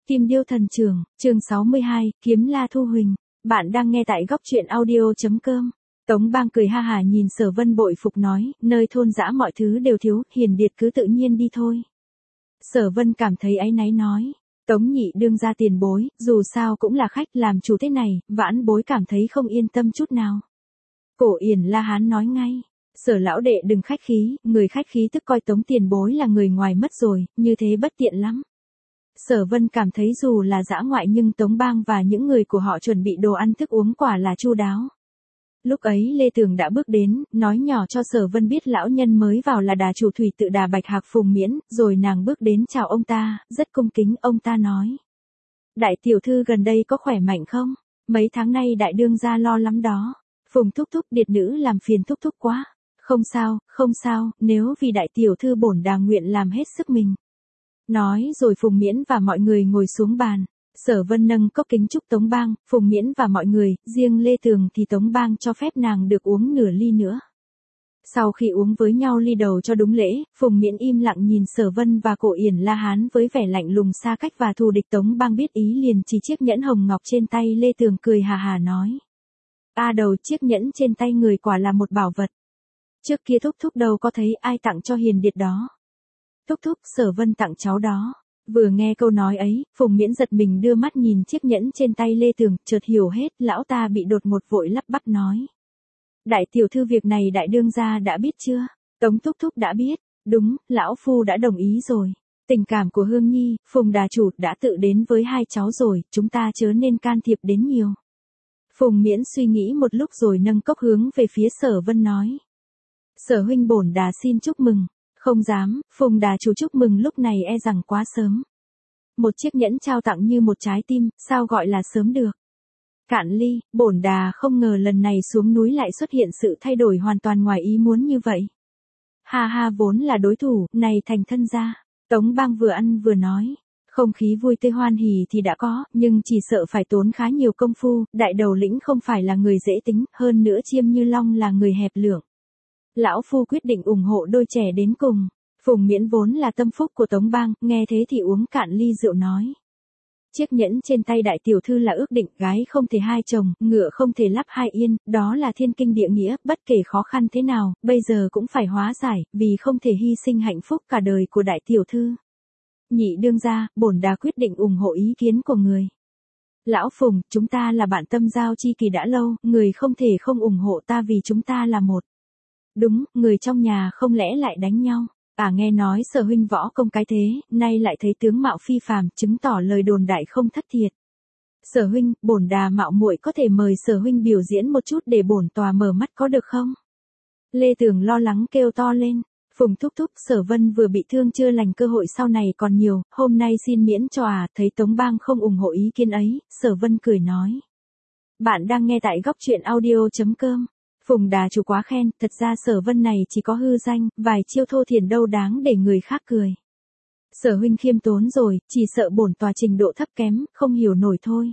Kim Điêu Thần Trưởng, chương 62, Kiếm La Thu Huỳnh. Bạn đang nghe tại góc truyện audio.com. Tống Bang cười ha hả nhìn Sở Vân bội phục nói, nơi thôn dã mọi thứ đều thiếu, hiền điệt cứ tự nhiên đi thôi. Sở Vân cảm thấy áy náy nói, Tống nhị đương ra tiền bối, dù sao cũng là khách làm chủ thế này, vãn bối cảm thấy không yên tâm chút nào. Cổ Yển La Hán nói ngay, Sở lão đệ đừng khách khí, người khách khí tức coi Tống tiền bối là người ngoài mất rồi, như thế bất tiện lắm. Sở Vân cảm thấy dù là dã ngoại nhưng Tống Bang và những người của họ chuẩn bị đồ ăn thức uống quả là chu đáo. Lúc ấy Lê Tường đã bước đến, nói nhỏ cho Sở Vân biết lão nhân mới vào là đà chủ thủy tự đà Bạch Hạc Phùng Miễn, rồi nàng bước đến chào ông ta, rất cung kính ông ta nói. Đại tiểu thư gần đây có khỏe mạnh không? Mấy tháng nay đại đương gia lo lắm đó. Phùng thúc thúc điệt nữ làm phiền thúc thúc quá. Không sao, nếu vì đại tiểu thư bổn đà nguyện làm hết sức mình. Nói rồi Phùng Miễn và mọi người ngồi xuống bàn. Sở Vân nâng cốc kính chúc Tống Bang, Phùng Miễn và mọi người, riêng Lê Tường thì Tống Bang cho phép nàng được uống nửa ly nữa. Sau khi uống với nhau ly đầu cho đúng lễ, Phùng Miễn im lặng nhìn Sở Vân và Cổ Yển La Hán với vẻ lạnh lùng xa cách và thù địch. Tống Bang biết ý liền chỉ chiếc nhẫn hồng ngọc trên tay Lê Tường cười hà hà nói. Đầu chiếc nhẫn trên tay người quả là một bảo vật. Trước kia thúc thúc đâu có thấy ai tặng cho hiền điệt đó. Thúc thúc, Sở Vân tặng cháu đó. Vừa nghe câu nói ấy, Phùng Miễn giật mình đưa mắt nhìn chiếc nhẫn trên tay Lê Tường, chợt hiểu hết, lão ta bị đột ngột vội lắp bắp nói. Đại tiểu thư việc này đại đương gia đã biết chưa? Tống thúc thúc đã biết, đúng, lão phu đã đồng ý rồi. Tình cảm của Hương Nhi, Phùng đà chủ đã tự đến với hai cháu rồi, chúng ta chớ nên can thiệp đến nhiều. Phùng Miễn suy nghĩ một lúc rồi nâng cốc hướng về phía Sở Vân nói. Sở huynh bổn đà xin chúc mừng. Không dám, Phùng đà chủ chúc mừng lúc này e rằng quá sớm. Một chiếc nhẫn trao tặng như một trái tim, sao gọi là sớm được. Cạn ly, bổn đà không ngờ lần này xuống núi lại xuất hiện sự thay đổi hoàn toàn ngoài ý muốn như vậy. Ha ha, vốn là đối thủ, này thành thân gia. Tống Bang vừa ăn vừa nói. Không khí vui tươi hoan hỉ thì đã có, nhưng chỉ sợ phải tốn khá nhiều công phu, đại đầu lĩnh không phải là người dễ tính, hơn nữa Chiêm Như Long là người hẹp lưỡng. Lão phu quyết định ủng hộ đôi trẻ đến cùng. Phùng Miễn vốn là tâm phúc của Tống Bang, nghe thế thì uống cạn ly rượu nói. Chiếc nhẫn trên tay đại tiểu thư là ước định, gái không thể hai chồng, ngựa không thể lắp hai yên, đó là thiên kinh địa nghĩa, bất kể khó khăn thế nào, bây giờ cũng phải hóa giải, vì không thể hy sinh hạnh phúc cả đời của đại tiểu thư. Nhị đương gia, bổn đà quyết định ủng hộ ý kiến của người. Lão Phùng, chúng ta là bạn tâm giao chi kỳ đã lâu, người không thể không ủng hộ ta vì chúng ta là một. Đúng, người trong nhà không lẽ lại đánh nhau. Nghe nói Sở huynh võ công cái thế, nay lại thấy tướng mạo phi phàm, chứng tỏ lời đồn đại không thất thiệt. Sở huynh, bổn đà mạo muội có thể mời Sở huynh biểu diễn một chút để bổn tòa mở mắt có được không? Lê Tường lo lắng kêu to lên. Phùng thúc thúc, Sở Vân vừa bị thương chưa lành, cơ hội sau này còn nhiều, hôm nay xin miễn cho. Thấy Tống Bang không ủng hộ ý kiến ấy, Sở Vân cười nói. Bạn đang nghe tại góc truyện audio.com. Phùng đà chủ quá khen, thật ra Sở Vân này chỉ có hư danh, vài chiêu thô thiển đâu đáng để người khác cười. Sở huynh khiêm tốn rồi, chỉ sợ bổn tòa trình độ thấp kém, không hiểu nổi thôi.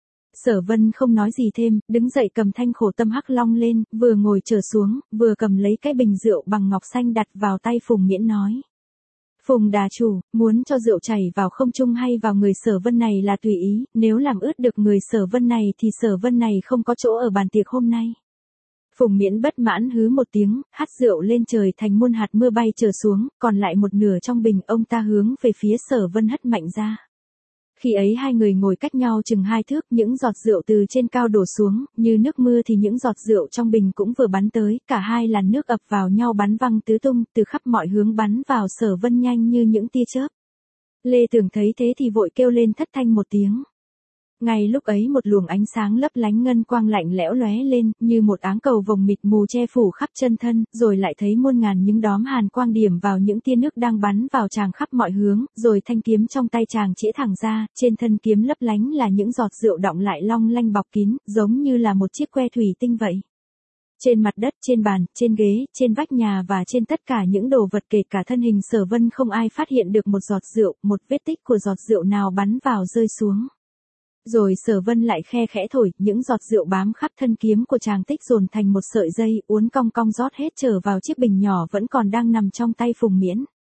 Sở Vân không nói gì thêm, đứng dậy cầm thanh khổ tâm hắc long lên, vừa ngồi trở xuống, vừa cầm lấy cái bình rượu bằng ngọc xanh đặt vào tay Phùng Miễn nói. Phùng đà chủ, muốn cho rượu chảy vào không trung hay vào người Sở Vân này là tùy ý, nếu làm ướt được người Sở Vân này thì Sở Vân này không có chỗ ở bàn tiệc hôm nay. Phùng Miễn bất mãn hứ một tiếng, hắt rượu lên trời thành muôn hạt mưa bay trở xuống, còn lại một nửa trong bình ông ta hướng về phía Sở Vân hất mạnh ra. Khi ấy hai người ngồi cách nhau chừng 2 thước, những giọt rượu từ trên cao đổ xuống, như nước mưa thì những giọt rượu trong bình cũng vừa bắn tới, cả hai làn nước ập vào nhau bắn văng tứ tung, từ khắp mọi hướng bắn vào Sở Vân nhanh như những tia chớp. Lê Tường thấy thế thì vội kêu lên thất thanh một tiếng. Ngay lúc ấy một luồng ánh sáng lấp lánh ngân quang lạnh lẽo lóe lên, như một áng cầu vồng mịt mù che phủ khắp chân thân, rồi lại thấy muôn ngàn những đóm hàn quang điểm vào những tia nước đang bắn vào chàng khắp mọi hướng, rồi thanh kiếm trong tay chàng chĩa thẳng ra, trên thân kiếm lấp lánh là những giọt rượu đọng lại long lanh bọc kín, giống như là một chiếc que thủy tinh vậy. Trên mặt đất, trên bàn, trên ghế, trên vách nhà và trên tất cả những đồ vật kể cả thân hình Sở Vân không ai phát hiện được một giọt rượu, một vết tích của giọt rượu nào bắn vào rơi xuống. Rồi Sở Vân lại khe khẽ thổi, những giọt rượu bám khắp thân kiếm của chàng tích dồn thành một sợi dây, uốn cong cong rót hết trở vào chiếc bình nhỏ vẫn còn đang nằm trong tay Phùng Miễn.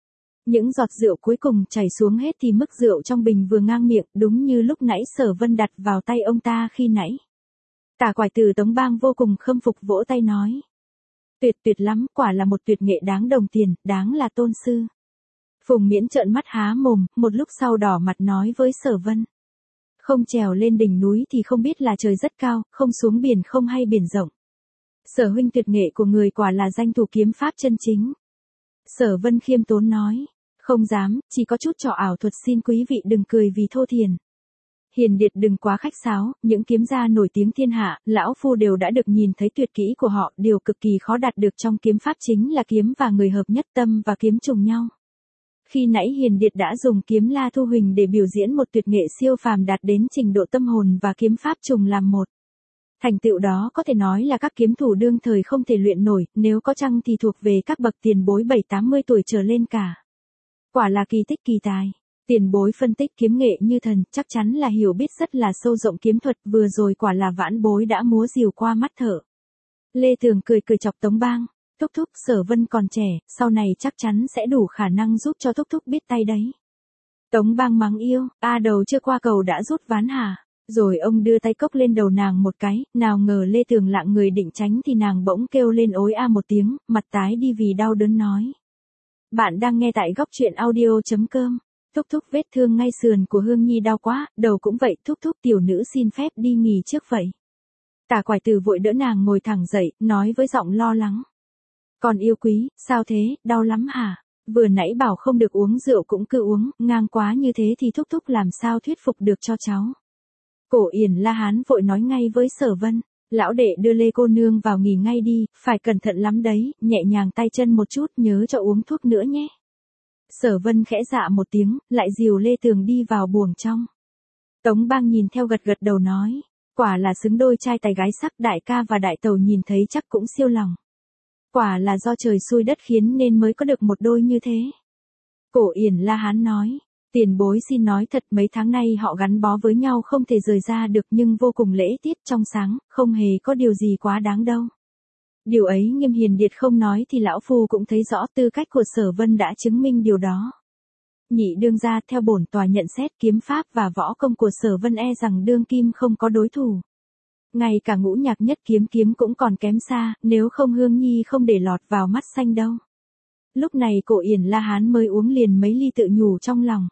Những giọt rượu cuối cùng chảy xuống hết thì mức rượu trong bình vừa ngang miệng, đúng như lúc nãy Sở Vân đặt vào tay ông ta khi nãy. Tả Quải Tử Tống Bang vô cùng khâm phục vỗ tay nói. Tuyệt tuyệt lắm, quả là một tuyệt nghệ đáng đồng tiền, đáng là tôn sư. Phùng Miễn trợn mắt há mồm, một lúc sau đỏ mặt nói với Sở Vân. Không trèo lên đỉnh núi thì không biết là trời rất cao, không xuống biển không hay biển rộng. Sở huynh tuyệt nghệ của người quả là danh thủ kiếm pháp chân chính. Sở Vân khiêm tốn nói. Không dám, chỉ có chút trò ảo thuật, xin quý vị đừng cười vì thô thiển. Hiền Điệt đừng quá khách sáo, những kiếm gia nổi tiếng thiên hạ, lão phu đều đã được nhìn thấy tuyệt kỹ của họ, điều cực kỳ khó đạt được trong kiếm pháp chính là kiếm và người hợp nhất, tâm và kiếm trùng nhau. Khi nãy Hiền Điệt đã dùng kiếm La Thu Huỳnh để biểu diễn một tuyệt nghệ siêu phàm đạt đến trình độ tâm hồn và kiếm pháp trùng làm một. Thành tựu đó có thể nói là các kiếm thủ đương thời không thể luyện nổi, nếu có chăng thì thuộc về các bậc tiền bối 7-80 tuổi trở lên cả. Quả là kỳ tích kỳ tài. Tiền bối phân tích kiếm nghệ như thần, chắc chắn là hiểu biết rất là sâu rộng kiếm thuật, vừa rồi quả là vãn bối đã múa rìu qua mắt thợ. Lê Tường cười cười chọc Tống Bang. Thúc thúc, Sở Vân còn trẻ, sau này chắc chắn sẽ đủ khả năng giúp cho thúc thúc biết tay đấy. Tống Bang mắng yêu, đầu chưa qua cầu đã rút ván hả? Rồi ông đưa tay cốc lên đầu nàng một cái, nào ngờ Lê Tường lạng người định tránh thì nàng bỗng kêu lên ối a một tiếng, mặt tái đi vì đau đớn nói. Bạn đang nghe tại góc truyện audio.com. Thúc thúc, vết thương ngay sườn của Hương Nhi đau quá, đầu cũng vậy, thúc thúc, tiểu nữ xin phép đi nghỉ trước vậy. Tả Quải Tử vội đỡ nàng ngồi thẳng dậy, nói với giọng lo lắng. Còn yêu quý, sao thế, đau lắm hả? Vừa nãy bảo không được uống rượu cũng cứ uống, ngang quá như thế thì thúc thúc làm sao thuyết phục được cho cháu. Cổ Yển La Hán vội nói ngay với Sở Vân. Lão đệ đưa Lê cô nương vào nghỉ ngay đi, phải cẩn thận lắm đấy, nhẹ nhàng tay chân một chút, nhớ cho uống thuốc nữa nhé. Sở Vân khẽ dạ một tiếng, lại dìu Lê Tường đi vào buồng trong. Tống Bang nhìn theo gật gật đầu nói, quả là xứng đôi trai tài gái sắc, đại ca và đại tẩu nhìn thấy chắc cũng siêu lòng. Quả là do trời xui đất khiến nên mới có được một đôi như thế. Cổ Yển La Hán nói, tiền bối xin nói thật, mấy tháng nay họ gắn bó với nhau không thể rời ra được, nhưng vô cùng lễ tiết trong sáng, không hề có điều gì quá đáng đâu. Điều ấy Nghiêm Hiền Điệt không nói thì lão phu cũng thấy rõ, tư cách của Sở Vân đã chứng minh điều đó. Nhị đương gia, theo bổn tòa nhận xét, kiếm pháp và võ công của Sở Vân e rằng đương kim không có đối thủ. Ngay cả Ngũ Nhạc Nhất kiếm cũng còn kém xa, nếu không Hương Nhi không để lọt vào mắt xanh đâu. Lúc này Cổ Yển La Hán mới uống liền mấy ly tự nhủ trong lòng.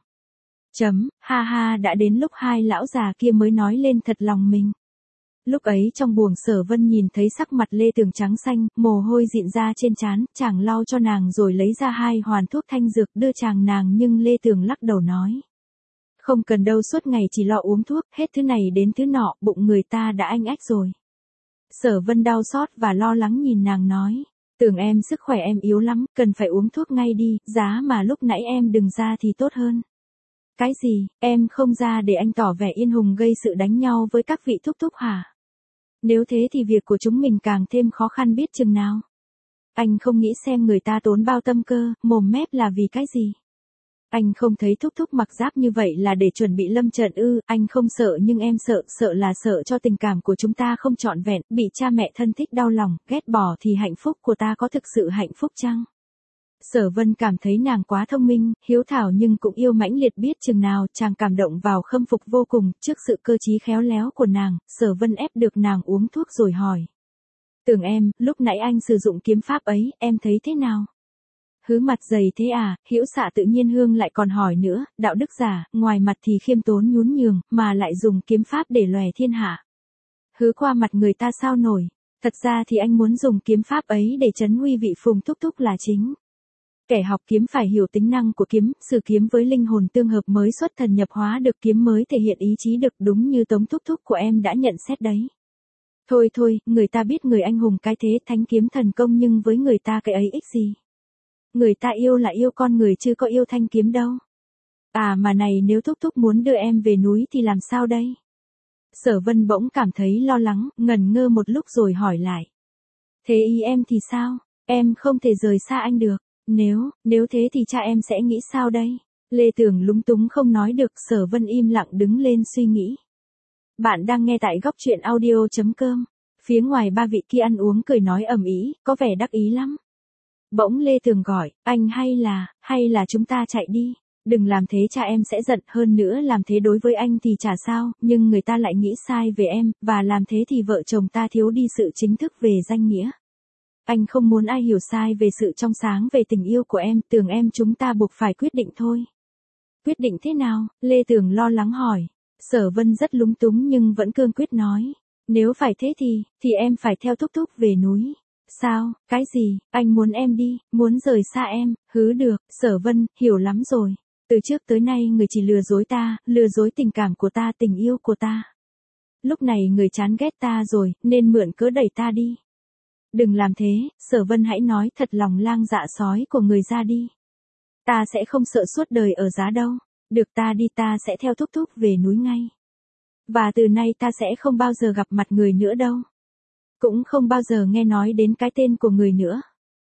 Ha ha, đã đến lúc hai lão già kia mới nói lên thật lòng mình. Lúc ấy trong buồng Sở Vân nhìn thấy sắc mặt Lê Tường trắng xanh, mồ hôi dịn ra trên trán, chàng lau cho nàng rồi lấy ra 2 hoàn thuốc thanh dược đưa chàng nàng, nhưng Lê Tường lắc đầu nói. Không cần đâu, suốt ngày chỉ lo uống thuốc, hết thứ này đến thứ nọ, bụng người ta đã anh ách rồi. Sở Vân đau xót và lo lắng nhìn nàng nói. Tưởng em sức khỏe em yếu lắm, cần phải uống thuốc ngay đi, giá mà lúc nãy em đừng ra thì tốt hơn. Cái gì, em không ra để anh tỏ vẻ yên hùng gây sự đánh nhau với các vị thúc thúc hả? Nếu thế thì việc của chúng mình càng thêm khó khăn biết chừng nào. Anh không nghĩ xem người ta tốn bao tâm cơ, mồm mép là vì cái gì? Anh không thấy thúc thúc mặc giáp như vậy là để chuẩn bị lâm trận ư? Anh không sợ nhưng em sợ là sợ cho tình cảm của chúng ta không trọn vẹn, bị cha mẹ thân thích đau lòng, ghét bỏ thì hạnh phúc của ta có thực sự hạnh phúc chăng? Sở Vân cảm thấy nàng quá thông minh, hiếu thảo nhưng cũng yêu mãnh liệt biết chừng nào, chàng cảm động vào khâm phục vô cùng, trước sự cơ trí khéo léo của nàng, Sở Vân ép được nàng uống thuốc rồi hỏi. Tưởng em, lúc nãy anh sử dụng kiếm pháp ấy, em thấy thế nào? Hứ mặt dày thế à, Hữu Xạ tự nhiên hương lại còn hỏi nữa, đạo đức giả, ngoài mặt thì khiêm tốn nhún nhường, mà lại dùng kiếm pháp để lòe thiên hạ. Hứ qua mặt người ta sao nổi, thật ra thì anh muốn dùng kiếm pháp ấy để trấn uy vị Phùng thúc thúc là chính. Kẻ học kiếm phải hiểu tính năng của kiếm, sử kiếm với linh hồn tương hợp mới xuất thần nhập hóa được, kiếm mới thể hiện ý chí được, đúng như Tống thúc thúc của em đã nhận xét đấy. Thôi, người ta biết người anh hùng cái thế, thánh kiếm thần công, nhưng với người ta cái ấy ích gì? Người ta yêu là yêu con người chứ có yêu thanh kiếm đâu. Mà này, nếu thúc thúc muốn đưa em về núi thì làm sao đây? Sở Vân bỗng cảm thấy lo lắng, ngần ngơ một lúc rồi hỏi lại. Thế ý em thì sao? Em không thể rời xa anh được. Nếu thế thì cha em sẽ nghĩ sao đây? Lê Tường lúng túng không nói được, Sở Vân im lặng đứng lên suy nghĩ. Bạn đang nghe tại góc truyện audio.com. Phía ngoài ba vị kia ăn uống cười nói ầm ĩ, có vẻ đắc ý lắm. Bỗng Lê Tường gọi, anh hay là chúng ta chạy đi. Đừng làm thế cha em sẽ giận, hơn nữa làm thế đối với anh thì chả sao, nhưng người ta lại nghĩ sai về em, và làm thế thì vợ chồng ta thiếu đi sự chính thức về danh nghĩa. Anh không muốn ai hiểu sai về sự trong sáng về tình yêu của em, Tường em chúng ta buộc phải quyết định thôi. Quyết định thế nào? Lê Tường lo lắng hỏi. Sở Vân rất lúng túng nhưng vẫn cương quyết nói. Nếu phải thế thì em phải theo Thúc Thúc về núi. Sao, cái gì, anh muốn em đi, muốn rời xa em, hứ được, Sở Vân, hiểu lắm rồi. Từ trước tới nay người chỉ lừa dối ta, lừa dối tình cảm của ta, tình yêu của ta. Lúc này người chán ghét ta rồi, nên mượn cớ đẩy ta đi. Đừng làm thế, Sở Vân hãy nói thật lòng lang dạ sói của người ra đi. Ta sẽ không sợ suốt đời ở giá đâu. Được ta đi ta sẽ theo Thúc Thúc về núi ngay. Và từ nay ta sẽ không bao giờ gặp mặt người nữa đâu. Cũng không bao giờ nghe nói đến cái tên của người nữa.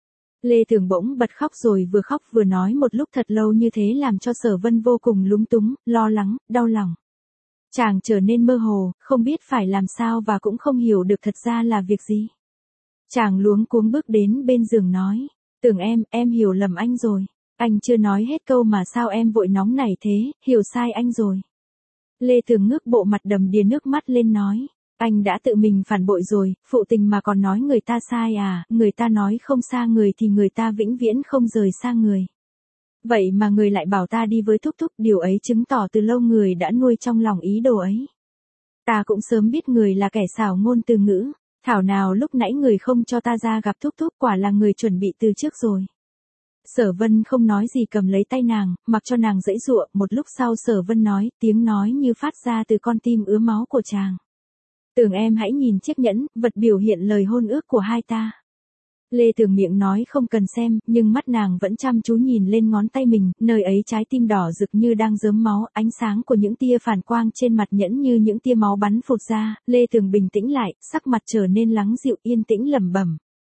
Lê Tường bỗng bật khóc vừa nói một lúc thật lâu như thế làm cho Sở Vân vô cùng lúng túng, lo lắng, đau lòng. Chàng trở nên mơ hồ, không biết phải làm sao và cũng không hiểu được thật ra là việc gì. Chàng luống cuống bước đến bên giường nói, Tường em hiểu lầm anh rồi. Anh chưa nói hết câu mà sao em vội nóng nảy thế, hiểu sai anh rồi. Lê Tường ngước bộ mặt đầm đìa nước mắt lên nói, anh đã tự mình phản bội rồi, phụ tình mà còn nói người ta sai à, người ta nói không xa người thì người ta vĩnh viễn không rời xa người. Vậy mà người lại bảo ta đi với Thúc Thúc, điều ấy chứng tỏ từ lâu người đã nuôi trong lòng ý đồ ấy. Ta cũng sớm biết người là kẻ xảo ngôn từ ngữ, thảo nào lúc nãy người không cho ta ra gặp Thúc Thúc, quả là người chuẩn bị từ trước rồi. Sở Vân không nói gì cầm lấy tay nàng, mặc cho nàng giãy giụa, một lúc sau Sở Vân nói, tiếng nói như phát ra từ con tim ứa máu của chàng. Tường em hãy nhìn chiếc nhẫn, vật biểu hiện lời hôn ước của hai ta. Lê Tường miệng nói không cần xem, nhưng mắt nàng vẫn chăm chú nhìn lên ngón tay mình, nơi ấy trái tim đỏ rực như đang rớm máu, ánh sáng của những tia phản quang trên mặt nhẫn như những tia máu bắn phụt ra, Lê Tường bình tĩnh lại, sắc mặt trở nên lắng dịu yên tĩnh lẩm bẩm.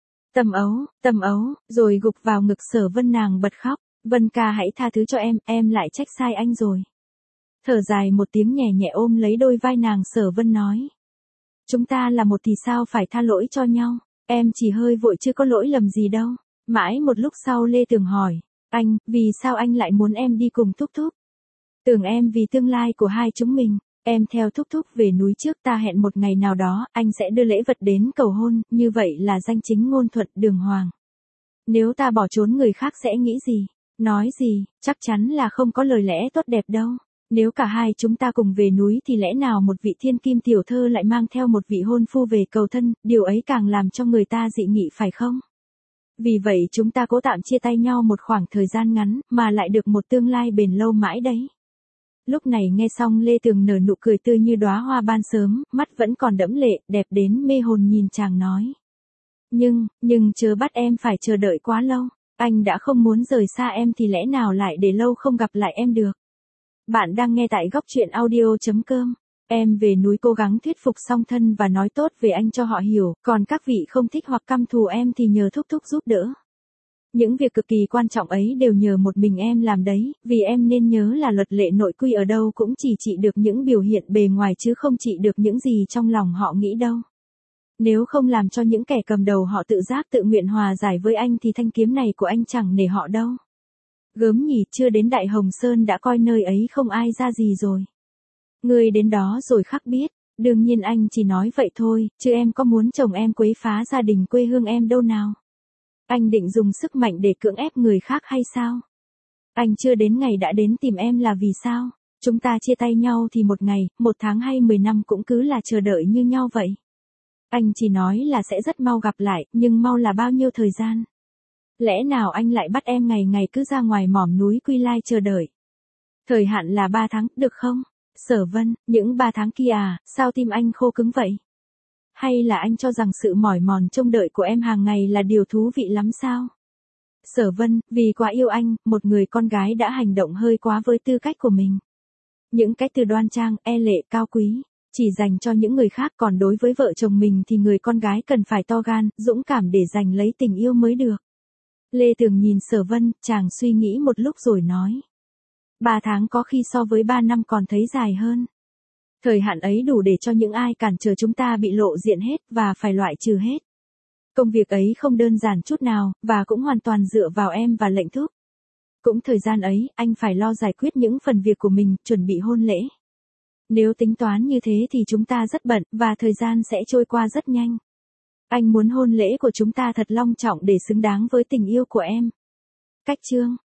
Tâm ấu, rồi gục vào ngực Sở Vân nàng bật khóc, Vân ca hãy tha thứ cho em lại trách sai anh rồi. Thở dài một tiếng nhẹ nhẹ ôm lấy đôi vai nàng Sở Vân nói. Chúng ta là một thì sao phải tha lỗi cho nhau, em chỉ hơi vội chứ có lỗi lầm gì đâu. Mãi một lúc sau Lê Tường hỏi, anh, vì sao anh lại muốn em đi cùng Thúc Thúc? Tưởng em vì tương lai của hai chúng mình. Em theo Thúc Thúc về núi trước, ta hẹn một ngày nào đó, anh sẽ đưa lễ vật đến cầu hôn, như vậy là danh chính ngôn thuận đường hoàng. Nếu ta bỏ trốn người khác sẽ nghĩ gì, nói gì, chắc chắn là không có lời lẽ tốt đẹp đâu. Nếu cả hai chúng ta cùng về núi thì lẽ nào một vị thiên kim tiểu thơ lại mang theo một vị hôn phu về cầu thân, điều ấy càng làm cho người ta dị nghị phải không? Vì vậy chúng ta cố tạm chia tay nhau một khoảng thời gian ngắn, mà lại được một tương lai bền lâu mãi đấy. Lúc này nghe xong Lê Tường nở nụ cười tươi như đóa hoa ban sớm, mắt vẫn còn đẫm lệ, đẹp đến mê hồn nhìn chàng nói. Nhưng chớ bắt em phải chờ đợi quá lâu, anh đã không muốn rời xa em thì lẽ nào lại để lâu không gặp lại em được. Bạn đang nghe tại góc truyện audio.com. Em về núi cố gắng thuyết phục song thân và nói tốt về anh cho họ hiểu, còn các vị không thích hoặc căm thù em thì nhờ Thúc Thúc giúp đỡ. Những việc cực kỳ quan trọng ấy đều nhờ một mình em làm đấy, vì em nên nhớ là luật lệ nội quy ở đâu cũng chỉ trị được những biểu hiện bề ngoài chứ không trị được những gì trong lòng họ nghĩ đâu. Nếu không làm cho những kẻ cầm đầu họ tự giác tự nguyện hòa giải với anh thì thanh kiếm này của anh chẳng nể họ đâu. Gớm nhỉ, chưa đến Đại Hồng Sơn đã coi nơi ấy không ai ra gì rồi. Người đến đó rồi khắc biết, đương nhiên anh chỉ nói vậy thôi, chứ em có muốn chồng em quấy phá gia đình quê hương em đâu nào. Anh định dùng sức mạnh để cưỡng ép người khác hay sao? Anh chưa đến ngày đã đến tìm em là vì sao? Chúng ta chia tay nhau thì một ngày, 1 tháng hay 10 năm cũng cứ là chờ đợi như nhau vậy. Anh chỉ nói là sẽ rất mau gặp lại, nhưng mau là bao nhiêu thời gian? Lẽ nào anh lại bắt em ngày ngày cứ ra ngoài mỏm núi Quy Lai chờ đợi? Thời hạn là 3 tháng, được không? Sở Vân, những 3 tháng kia à, sao tim anh khô cứng vậy? Hay là anh cho rằng sự mỏi mòn trông đợi của em hàng ngày là điều thú vị lắm sao? Sở Vân, vì quá yêu anh, một người con gái đã hành động hơi quá với tư cách của mình. Những cái từ đoan trang, e lệ, cao quý, chỉ dành cho những người khác, còn đối với vợ chồng mình thì người con gái cần phải to gan, dũng cảm để giành lấy tình yêu mới được. Lê Tường nhìn Sở Vân, chàng suy nghĩ một lúc rồi nói. 3 tháng có khi so với 3 năm còn thấy dài hơn. Thời hạn ấy đủ để cho những ai cản trở chúng ta bị lộ diện hết và phải loại trừ hết. Công việc ấy không đơn giản chút nào, và cũng hoàn toàn dựa vào em và lệnh thúc. Cũng thời gian ấy, anh phải lo giải quyết những phần việc của mình, chuẩn bị hôn lễ. Nếu tính toán như thế thì chúng ta rất bận, và thời gian sẽ trôi qua rất nhanh. Anh muốn hôn lễ của chúng ta thật long trọng để xứng đáng với tình yêu của em. Cách chương